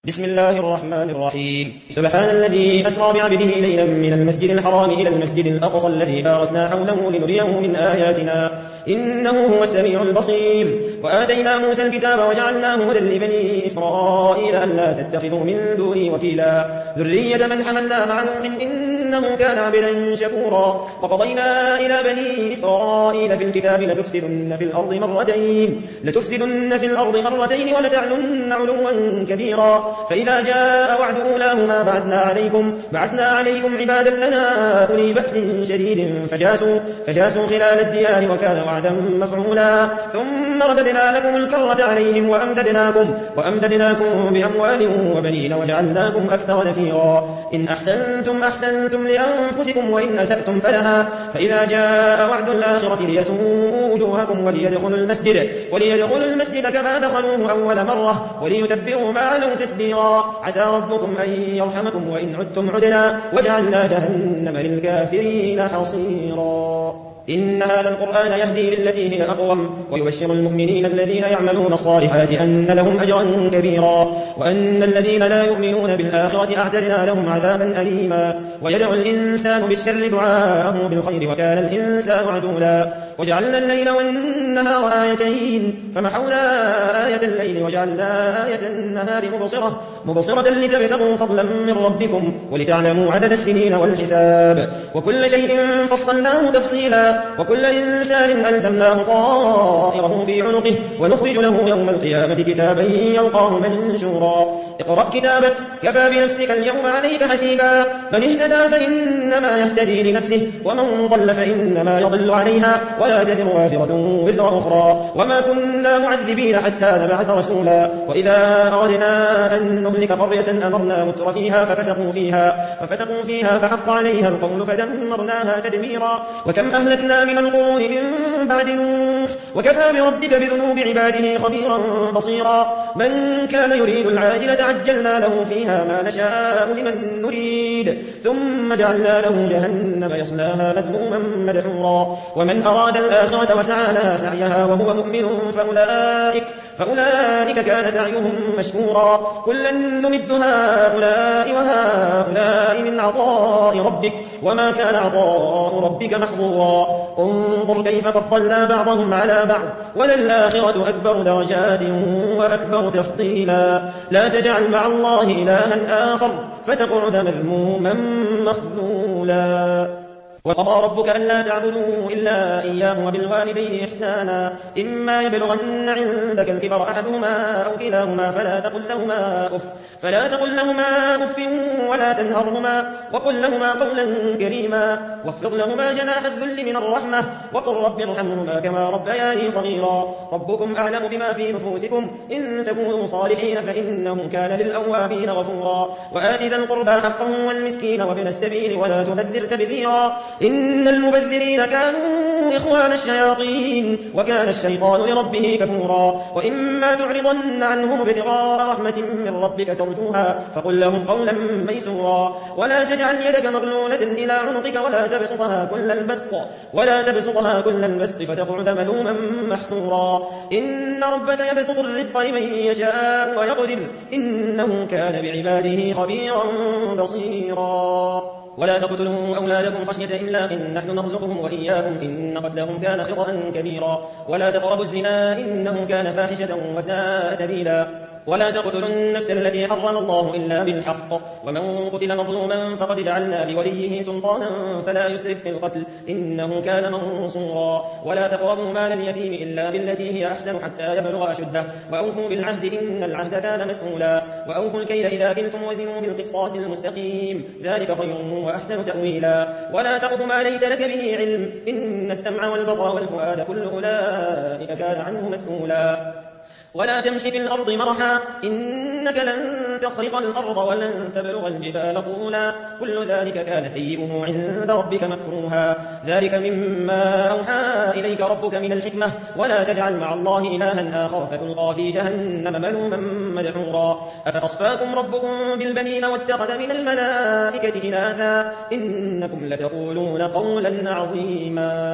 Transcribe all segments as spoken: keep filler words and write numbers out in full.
بسم الله الرحمن الرحيم. سبحان الذي أسرى بعبده ليلا من المسجد الحرام إلى المسجد الأقصى الذي باركنا حوله لنريه من آياتنا إنه هو السميع البصير. وآتينا موسى الكتاب وجعلناه هدى لبني إسرائيل ألا تتخذوا من دوني وكيلا ذرية من حملنا مع نوح إنه كان عبدا شكورا. وقضينا إلى بني إسرائيل في الكتاب لتفسدن في الأرض مرتين لتفسدن في الأرض مرتين ولتعلن علوا كبيرا. فإذا جاء وعد أولاهما بعثنا عليكم بعثنا عليكم عبادا لنا أولي بأس شديد فجاسوا فجاسوا خلال الديار وكان وعدا مفعولا. ثم رددنا لكم الكرة عليهم وأمددناكم وأمددناكم بأموال وبنين وجعلناكم أكثر نفيرا. إن أحسنتم أحسنتم لأنفسكم وإن أسأتم فلها. فإذا جاء وعد الآخرة ليسوءوا وجوهكم وليدخلوا المسجد وليدخلوا المسجد كما دخلوه أول مرة وليتبروا ما علوا تتبيرا. عسى ربكم أن يرحمكم وإن عدتم عدنا وجعلنا جهنم للكافرين حصيرا. إن هذا القرآن يهدي للتي هي أقوم ويبشر المؤمنين الذين يعملون الصالحات أن لهم أجرا كبيرا وأن الذين لا يؤمنون بالآخرة أعتدنا لهم عذابا أليما. ويدعو الإنسان بالشر دعاءه بالخير وكان الإنسان عجولا. وجعلنا الليل والنهار آيتين فمحونا آية الليل وجعلنا آية النهار مبصرة مبصرة لتبتغوا فضلا من ربكم ولتعلموا عدد السنين والحساب. وكل شيء فصلناه تفصيلا وكل إنسان ألزمناه طائره في عنقه ونخرج له يوم القيامة كتابا يلقاه منشورا. اقرأ كتابك كفى بنفسك اليوم عليك حسيبا. من اهتدى فإنما يهتدي لنفسه ومن ضل فإنما يضل عليها ولا تزر وازرة وزر أخرى وما كنا معذبين حتى نبعث رسولا. وإذا أردنا أن نهلك قرية أمرنا متر فيها ففسقوا فيها ففسقوا فيها فحق عليها القول فدمرناها تدميرا. وكم أهلكنا من القرون من بعد نوح وكفى بربك بذنوب عباده خبيرا بصيرا. من كان يريد العاجلة عجلنا له فيها ما نشاء لمن نريد ثم جعلنا له جهنم يصلاها مذموما مدحورا. ومن أراد الآخرة وسعى لها سعيها وهو مؤمن فأولئك, فأولئك كان سعيهم مشكورا. كلا نمد هؤلاء وهؤلاء من عطاء ربك وما كان عطاء ربك محظورا. انظر كيف فضلنا بعضهم على بعض وللآخرة أكبر درجات وأكبر تفضيلا. لا تجعل مع الله إلها آخر فتقعد مذموما مخذولا. وقضى ربك ألا تعبدوا إلا إياه وبالوالدين إحسانا. إما يبلغن عندك الكبر أحدهما أو كلاهما فلا تقل لهما أف فلا تقل لهما أف ولا تنهرهما وقل لهما قولا كريما واخفض لهما جناح الذل من الرحمة وقل رب ارحمهما كما ربياني صغيرا. ربكم أعلم بما في نفوسكم إن تكونوا صالحين فإنه كان للأوابين غفورا. وآت ذا القربى حقه والمسكين وابن السبيل ولا تبذر تبذيرا. إن المبذرين كانوا إخوان الشياطين وكان الشيطان لربه كفورا. وإما تعرضن عنهم ابتغاء رحمة من ربك ترجوها فقل لهم قولا ميسورا. ولا تجعل يدك مغلولة إلى عنقك ولا تبسطها كل البسط ولا تبسطها كل البسط فتقعد ملوما محسورا. إن ربك يبسط الرزق لمن يشاء ويقدر إنه كان بعباده خبيرا بصيرا. ولا تقتلوا أولادكم خشية إملاق نحن نرزقهم وإياكم إن قتلهم كان خطأ كبيرا. ولا تقربوا الزنا إنه كان فاحشة وساء سبيلا. ولا تقتلوا النفس التي حرم الله إلا بالحق ومن قتل مظلوما فقد جعلنا لوليه سلطانا فلا يسرف في القتل إنه كان منصورا. ولا تقربوا مال اليتيم إلا بالتي هي أحسن حتى يبلغ أشده وأوفوا بالعهد إن العهد كان مسؤولا. وأوفوا الكيل إذا كلتم وزنوا بالقسطاس المستقيم ذلك خير وأحسن تأويلا. ولا تقف ما ليس لك به علم إن السمع والبصر والفؤاد كل أولئك كان عنه مسؤولا. ولا تمشي في الأرض مرحا إنك لن تخرق الأرض ولن تبلغ الجبال طولا كل ذلك كان سيئه عند ربك مكروها. ذلك مما أوحى إليك ربك من الحكمة. ولا تجعل مع الله إلها آخر فتلقى في جهنم ملوما مدحورا. أفأصفاكم ربكم بالبنين واتخذ من الملائكة إناثا إنكم لتقولون قولا عظيما.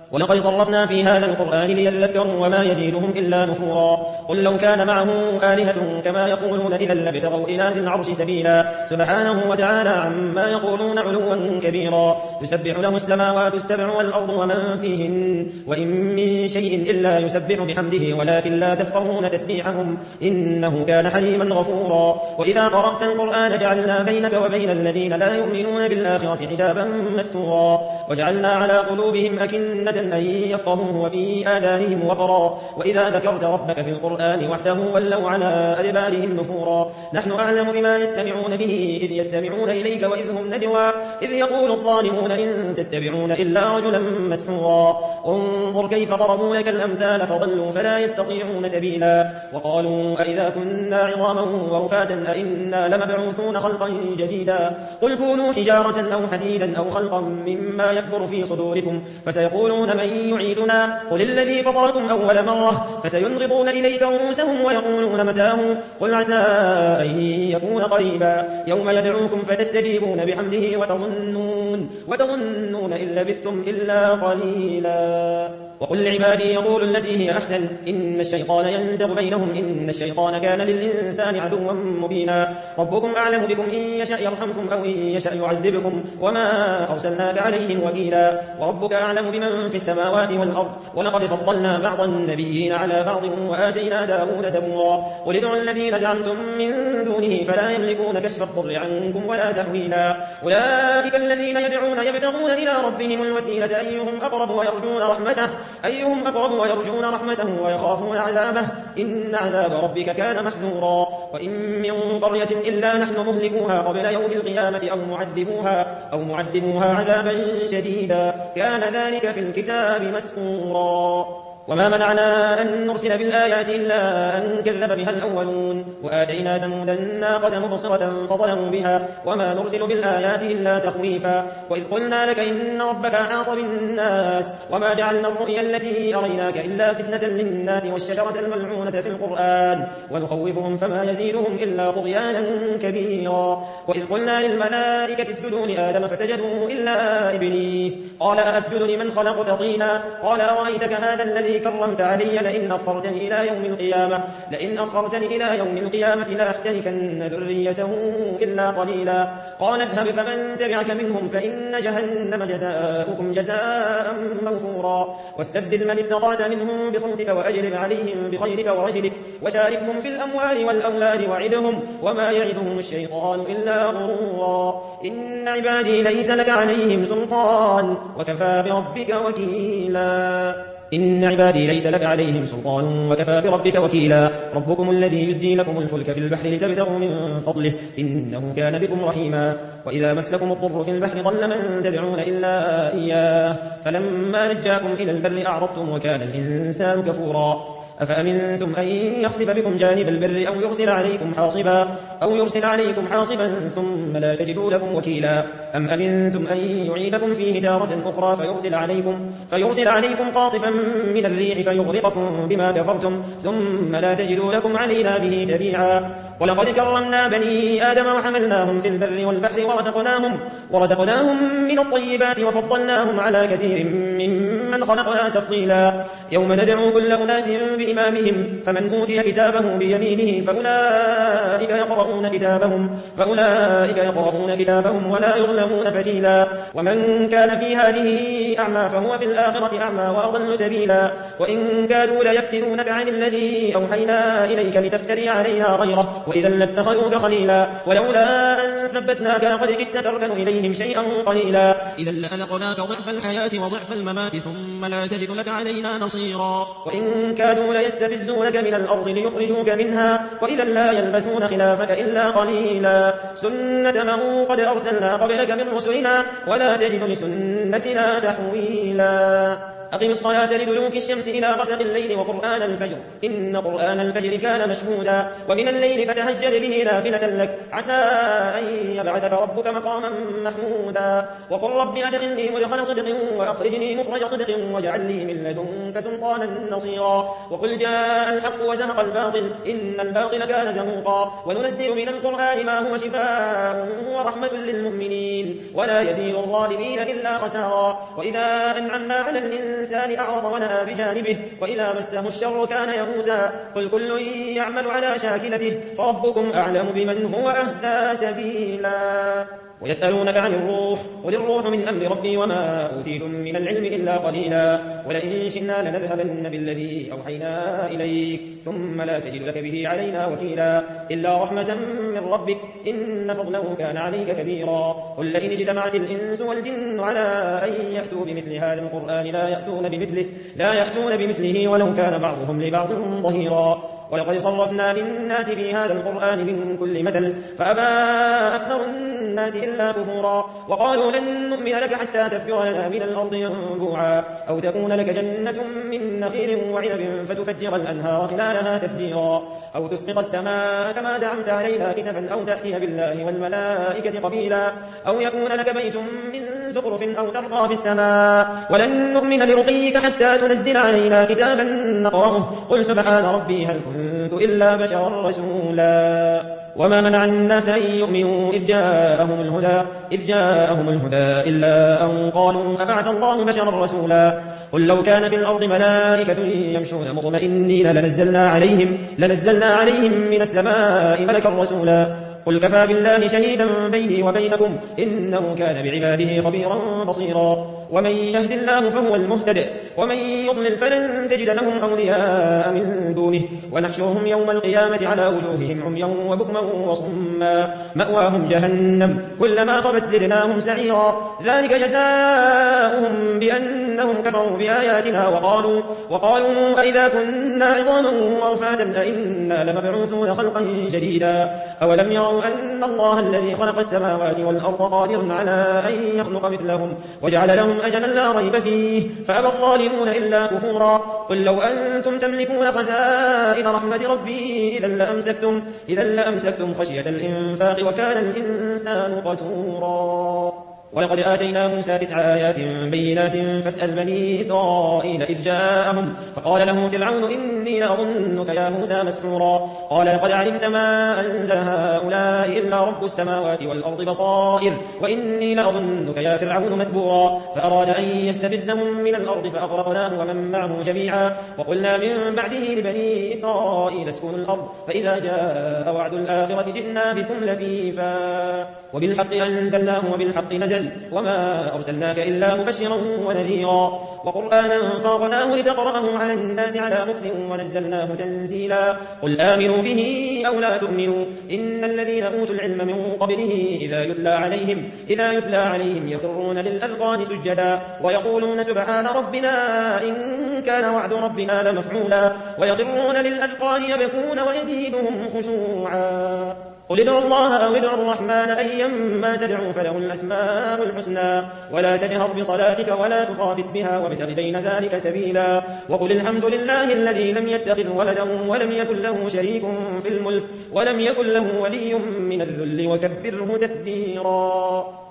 ولقد صرفنا في هذا القرآن ليذكروا وما يزيدهم إلا نفورا قل لو كان معه آلهة كما يقولون إذا لابتغوا إلى ذي العرش سبيلا سبحانه وتعالى عما يقولون علوا كبيرا تسبح له السماوات السبع والأرض ومن فيهن وإن من شيء إلا يسبح بحمده ولكن لا تفقهون تسبيحهم إنه كان حليما غفورا وإذا قرأت القرآن جعلنا بينك وبين الذين لا يؤمنون بالآخرة حجابا مستورا وجعلنا على قلوبهم أكنة أن يفقهوه وفي آذانهم وقرا وإذا ذكرت ربك في القرآن وحده ولوا على أدبارهم نفورا نحن أعلم بما يستمعون به إذ يستمعون إليك وإذ هم نجوى إذ يقول الظالمون إن تتبعون إلا رجلا مسحورا انظر كيف ضربوا لك الأمثال فضلوا فلا يستطيعون سبيلا وقالوا أئذا كنا عظاما ورفاتا أئنا لمبعوثون خلقا جديدا قل كونوا حجارة أو حديدا أو خلقا مما يكبر في صدوركم فسيقولون من يعيدنا قل الذي فطركم أول مرة فسينغضون إليك رؤوسهم ويقولون متاه قل عسى أن يكون قريبا يوم يدعوكم فتستجيبون بحمده وتظنون, وتظنون إن لبثتم إلا قليلا وقل لعبادي يقول التي هي أحسن إن الشيطان ينزغ بينهم إن الشيطان كان للإنسان عدوا مبينا ربكم أعلم بكم إن يشاء يرحمكم أو إن يشاء يعذبكم وما أرسلناك عليهم وكيلا وربك أعلم بمن في السماوات والأرض ولقد فضلنا بعض النبيين على بعض وآتينا داود زبورا قل ادعوا الذين زعمتم من دونه فلا يملكون كشف الضر عنكم ولا تحويلا أولئك الذين يدعون يبتغون إلى ربهم الوسيلة أيهم أقرب ويرجون رحمته أيهم أقرب ويرجون رحمته ويخافون عذابه إن عذاب ربك كان محذورا وإن من قرية إلا نحن مهلكوها قبل يوم القيامة أو معذبوها, أو معذبوها عذابا شديدا كان ذلك في الكتاب مسطورا وما منعنا أن نرسل بالآيات إلا أن كذب بها الأولون وآتينا ثمود الناقة مبصرة فظلموا بها وما نرسل بالآيات إلا تخويفا وإذ قلنا لك إن ربك أحاط بالناس وما جعلنا الرؤيا التي أريناك إلا فتنة للناس والشجرة الملعونة في القرآن ونخوفهم فما يزيدهم إلا طغيانا كبيرا وإذ قلنا للملائكة اسجدوا لآدم فسجدوا إلا إبليس قال أسجد لمن خلقت طينا قال أرأيتك هذا الذي كرمت علي لئن أخرتني إلى يوم القيامة لئن أخرتني إلى يوم القيامة لأحتركن ذريته إلا قليلا قال اذهب فمن تبعك منهم فإن جهنم جزاؤكم جزاء موفورا واستفزز من استطعت منهم بصوتك وأجلب عليهم بخيرك ورجلك وشاركهم في الأموال والأولاد وعدهم وما يعدهم الشيطان إلا غرورا إن عبادي ليس لك عليهم سلطان وكفى بربك وكيلا إن عبادي ليس لك عليهم سلطان وكفى بربك وكيلا ربكم الذي يزجي لكم الفلك في البحر لتبتغوا من فضله إنه كان بكم رحيما وإذا مسلكم الضر في البحر ضل من تدعون إلا إياه فلما نجاكم إلى البر أعرضتم وكان الإنسان كفورا أفأمنتم أن يخسف بكم جانب البر أو يرسل عليكم حاصبا أو يرسل عليكم حاصبا ثم لا تجدوا لكم وكيلا أم أمنتم أن يعيدكم فيه تارة أخرى فيرسل عليكم فيرسل عليكم قاصفا من الريح فيغرقكم بما كفرتم ثم لا تجدوا لكم علينا به تبيعا ولقد كرمنا بني آدم وحملناهم في البر والبحر ورزقناهم, ورزقناهم من الطيبات وفضلناهم على كثير ممن خلقنا تفضيلا يوم ندعو كل أناس بإمامهم فمن أوتي كتابه بيمينه فأولئك يقرؤون كتابهم, فأولئك يقرؤون كتابهم ولا يظلمون فتيلا ومن كان في هذه أعمى فهو في الآخرة أعمى وأضل سبيلا وإن كادوا ليفتنونك عن الذي أوحينا إليك لتفتري علينا غيره وإذا لاتخذوك خليلا ولولا أن ثبتناك لقد كدت تركن إليهم شيئا قليلا إذا لأذقناك ضعف الحياة وضعف الممات ثم لا تجد لك علينا نصيرا وإن كادوا ليستفزونك من الأرض ليخرجوك منها وإذا لا يلبثون خلافك إلا قليلا سنة من قد أرسلنا قبلك من رسلنا ولا تجد لسنتنا تحويلا أقم الصلاة لدلوك الشمس إلى غسق الليل وقرآن الفجر إن قرآن الفجر كان مشهودا ومن الليل فتهجد به نافلة لك عسى أن يبعثك ربك مقاما محمودا وقل رب أدخلني مدخل صدق وأخرجني مخرج صدق واجعل لي من لدنك سلطانا نصيرا وقل جاء الحق وزهق الباطل إن الباطل كان زهوقا وننزل من القرآن ما هو شفاء ورحمة للمؤمنين ولا يزيد الظالمين إلا خسارا وإذا أنعمنا على الإنسان الإنسان أعرض ونأى بجانبه وإذا مسه الشر كان يئوسا قل كل يعمل على شاكلته فربكم أعلم بمن هو أهدى سبيلا ويسألونك عن الروح قل الروح من أمر ربي وما أوتيتم من العلم إلا قليلا ولئن شئنا لنذهبن بالذي أوحينا إليك ثم لا تجد لك به علينا وكيلا إلا رحمة من ربك إن فضله كان عليك كبيرا قل لئن اجتمعت الإنس والجن على أن يأتوا بمثل هذا القرآن لا يأتون بمثله, لا يأتون بمثله ولو كان بعضهم لبعض ظهيرا ولقد صرفنا للناس في هذا القرآن من كل مثل فأبى أكثر الناس إلا كفورا وقالوا لن نؤمن لك حتى تفجر لنا من الأرض ينبوعا أو تكون لك جنة من نخيل وعنب فتفجر الأنهار خلالها تفجيرا أو تسقط السماء كما زعمت عليها كسفا أو تأتي بالله والملائكة قبيلا أو يكون لك بيت من زخرف أو ترقى في السماء ولن نؤمن لرقيك حتى تنزل علينا كتابا نقرأه قل سبحان ربي هل كنت إلا بشرا رسولا وما منع الناس أن يؤمنوا إذ جاءهم الهدى, إذ جاءهم الهدى إلا أن قالوا أبعث الله بشرا رسولا قل لو كان في الأرض ملائكة يمشون مطمئنين لنزلنا عليهم, لنزلنا عليهم من السماء ملكا رسولا قل كفى بالله شهيدا بيني وبينكم إنه كان بعباده خبيرا بصيرا ومن يهد الله فهو المهتد ومن يضلل فلن تجد لهم أولياء من دونه ونحشرهم يوم القيامة على وجوههم عميا وبكما وصما مأواهم جهنم كلما خبت زدناهم سعيرا ذلك جزاؤهم بأنهم كفروا بآياتنا وقالوا, وقالوا أئذا كنا عظاما ورفاتا أئنا لمبعوثون خلقا جديدا أولم يروا أن الله الذي خلق السماوات والأرض قادر على أن يخلق مثلهم وجعل لهم أجلا لا ريب فيه فأبى الظالمون إلا كفورا قل لو أنتم تملكون خزائن رحمة ربي إذا لأمسكتم, إذا لأمسكتم خشية الإنفاق وكان الإنسان قتورا ولقد آتينا موسى تسع آيات بينات فاسأل بني إسرائيل إذ جاءهم فقال له فرعون إني لأظنك يا موسى مسحورا قال لقد علمت ما أنزل هؤلاء إلا رب السماوات والأرض بصائر وإني لأظنك يا فرعون مثبورا فأراد أن يستفزهم من الأرض فأغرقناه ومن معه جميعا وقلنا من بعده لبني إسرائيل اسكنوا الأرض فإذا جاء وعد الآخرة جئنا بكم لفيفا وبالحق أنزلناه وبالحق نزل وما أرسلناك إلا مبشرا ونذيرا وقرآنا فرقناه لتقرأه على الناس على مكث ونزلناه تنزيلا قل آمنوا به أو لا تؤمنوا إن الذين أوتوا العلم من قبله إذا يتلى عليهم, إذا يتلى عليهم يخرون للأذقان سجدا ويقولون سبحان ربنا إن كان وعد ربنا لمفعولا ويخرون للأذقان يبكون ويزيدهم خشوعا قل ادعوا الله أو ادعوا الرحمن أيما تدعوا فله الأسماء الحسنى ولا تجهر بصلاتك ولا تخافت بها وابتغ بين ذلك سبيلا وقل الحمد لله الذي لم يتخذ ولدا ولم يكن له شريك في الملك ولم يكن له ولي من الذل وكبره تكبيرا